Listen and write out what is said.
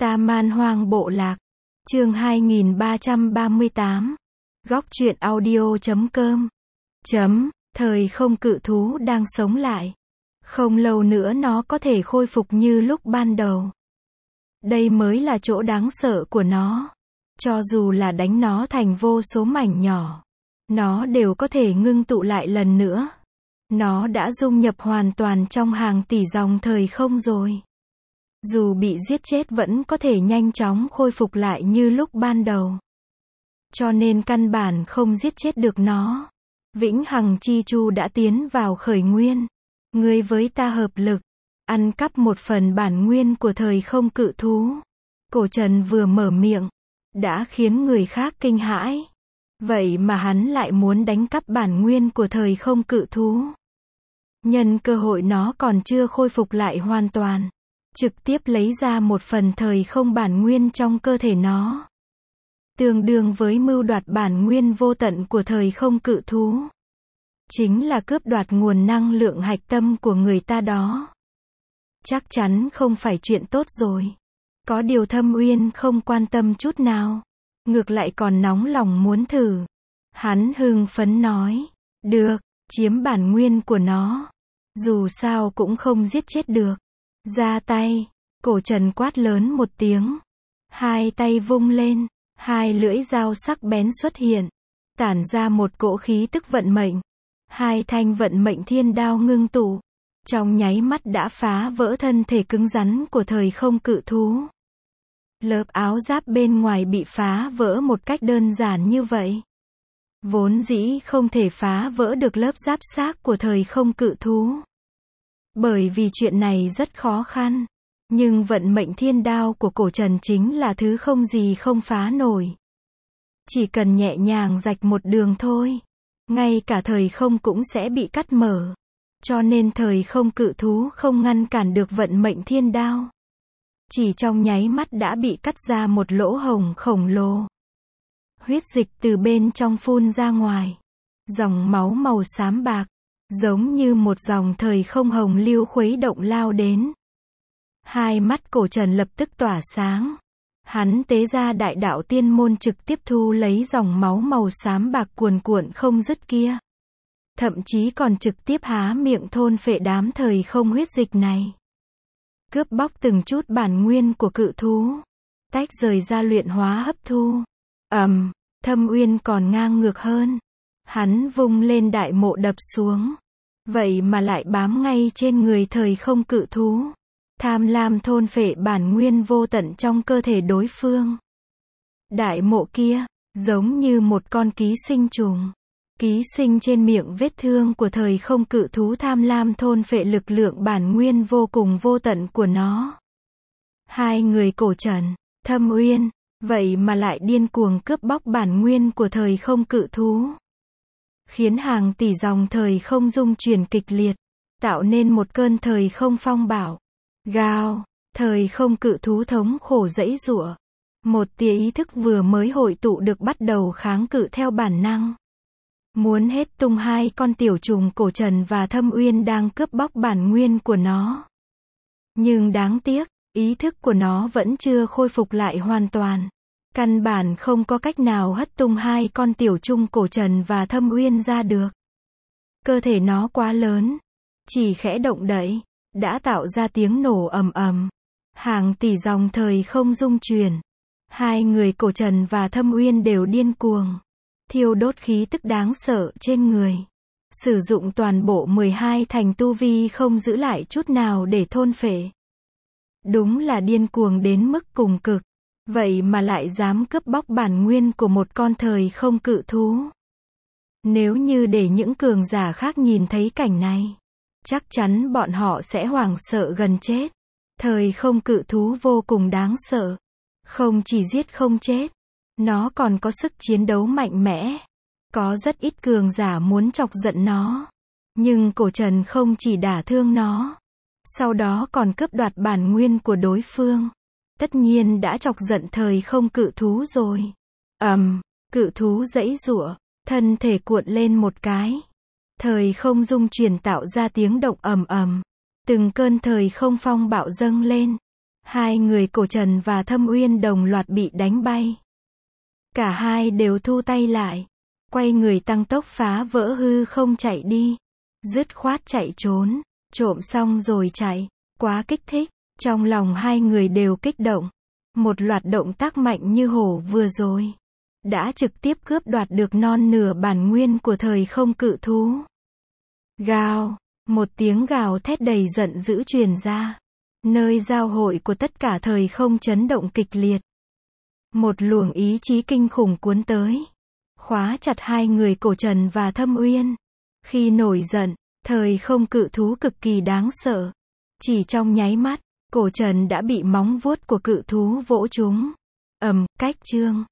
Ta Man Hoang Bộ Lạc. Chương 2338. Góc truyện audio.com. Thời không cự thú đang sống lại. Không lâu nữa nó có thể khôi phục như lúc ban đầu. Đây mới là chỗ đáng sợ của nó. Cho dù là đánh nó thành vô số mảnh nhỏ, nó đều có thể ngưng tụ lại lần nữa. Nó đã dung nhập hoàn toàn trong hàng tỷ dòng thời không rồi. Dù bị giết chết vẫn có thể nhanh chóng khôi phục lại như lúc ban đầu. Cho nên căn bản không giết chết được nó. Vĩnh Hằng Chi Chu đã tiến vào khởi nguyên. Ngươi với ta hợp lực, ăn cắp một phần bản nguyên của thời không cự thú. Cổ Trần vừa mở miệng, đã khiến người khác kinh hãi. Vậy mà hắn lại muốn đánh cắp bản nguyên của thời không cự thú. Nhân cơ hội nó còn chưa khôi phục lại hoàn toàn, trực tiếp lấy ra một phần thời không bản nguyên trong cơ thể nó. Tương đương với mưu đoạt bản nguyên vô tận của thời không cự thú. Chính là cướp đoạt nguồn năng lượng hạch tâm của người ta đó. Chắc chắn không phải chuyện tốt rồi. Có điều Thâm Uyên không quan tâm chút nào. Ngược lại còn nóng lòng muốn thử. Hắn hưng phấn nói. Được, chiếm bản nguyên của nó. Dù sao cũng không giết chết được. Ra tay. Cổ Trần quát lớn một tiếng. Hai tay vung lên. Hai lưỡi dao sắc bén xuất hiện. Tản ra một cỗ khí tức vận mệnh. Hai thanh vận mệnh thiên đao ngưng tụ. Trong nháy mắt đã phá vỡ thân thể cứng rắn của thời không cự thú. Lớp áo giáp bên ngoài bị phá vỡ một cách đơn giản như vậy. Vốn dĩ không thể phá vỡ được lớp giáp xác của thời không cự thú. Bởi vì chuyện này rất khó khăn. Nhưng vận mệnh thiên đao của Cổ Trần chính là thứ không gì không phá nổi. Chỉ cần nhẹ nhàng rạch một đường thôi. Ngay cả thời không cũng sẽ bị cắt mở. Cho nên thời không cự thú không ngăn cản được vận mệnh thiên đao. Chỉ trong nháy mắt đã bị cắt ra một lỗ hổng khổng lồ. Huyết dịch từ bên trong phun ra ngoài. Dòng máu màu xám bạc, giống như một dòng thời không hồng lưu khuấy động lao đến. Hai mắt Cổ Trần lập tức tỏa sáng. Hắn tế ra đại đạo tiên môn trực tiếp thu lấy dòng máu màu xám bạc cuồn cuộn không dứt kia. Thậm chí còn trực tiếp há miệng thôn phệ đám thời không huyết dịch này. Cướp bóc từng chút bản nguyên của cự thú. Tách rời ra luyện hóa hấp thu. Thâm Uyên còn ngang ngược hơn. Hắn vung lên đại mộ đập xuống. Vậy mà lại bám ngay trên người thời không cự thú. Tham lam thôn phệ bản nguyên vô tận trong cơ thể đối phương. Đại mộ kia, giống như một con ký sinh trùng. Ký sinh trên miệng vết thương của thời không cự thú tham lam thôn phệ lực lượng bản nguyên vô cùng vô tận của nó. Hai người Cổ Trần, Thâm Uyên, vậy mà lại điên cuồng cướp bóc bản nguyên của thời không cự thú. Khiến hàng tỷ dòng thời không rung chuyển kịch liệt, tạo nên một cơn thời không phong bạo. Gào, thời không cự thú thống khổ giãy giụa. Một tia ý thức vừa mới hội tụ được bắt đầu kháng cự theo bản năng. Muốn hết tung hai con tiểu trùng Cổ Trần và Thâm Uyên đang cướp bóc bản nguyên của nó. Nhưng đáng tiếc, ý thức của nó vẫn chưa khôi phục lại hoàn toàn. Căn bản không có cách nào hất tung hai con tiểu trùng Cổ Trần và Thâm Uyên ra được. Cơ thể nó quá lớn. Chỉ khẽ động đậy, đã tạo ra tiếng nổ ầm ầm. Hàng tỷ dòng thời không rung chuyển. Hai người Cổ Trần và Thâm Uyên đều điên cuồng. Thiêu đốt khí tức đáng sợ trên người. Sử dụng toàn bộ 12 thành tu vi không giữ lại chút nào để thôn phệ. Đúng là điên cuồng đến mức cùng cực. Vậy mà lại dám cướp bóc bản nguyên của một con thời không cự thú. Nếu như để những cường giả khác nhìn thấy cảnh này, chắc chắn bọn họ sẽ hoảng sợ gần chết. Thời không cự thú vô cùng đáng sợ. Không chỉ giết không chết, nó còn có sức chiến đấu mạnh mẽ. Có rất ít cường giả muốn chọc giận nó. Nhưng Cổ Trần không chỉ đả thương nó, sau đó còn cướp đoạt bản nguyên của đối phương. Tất nhiên đã chọc giận thời không cự thú rồi. Cự thú giãy giụa, thân thể cuộn lên một cái. Thời không rung chuyển tạo ra tiếng động ầm ầm. Từng cơn thời không phong bạo dâng lên. Hai người Cổ Trần và Thâm Uyên đồng loạt bị đánh bay. Cả hai đều thu tay lại, quay người tăng tốc phá vỡ hư không chạy đi. Dứt khoát chạy trốn, trộm xong rồi chạy, quá kích thích. Trong lòng hai người đều kích động. Một loạt động tác mạnh như hổ vừa rồi đã trực tiếp cướp đoạt được non nửa bản nguyên của thời không cự thú. Gào, một tiếng gào thét đầy giận dữ truyền ra. Nơi giao hội của tất cả thời không chấn động kịch liệt. Một luồng ý chí kinh khủng cuốn tới, khóa chặt hai người Cổ Trần và Thâm Uyên. Khi nổi giận, thời không cự thú cực kỳ đáng sợ. Chỉ trong nháy mắt, Cổ Trần đã bị móng vuốt của cự thú vỗ trúng. Cách chương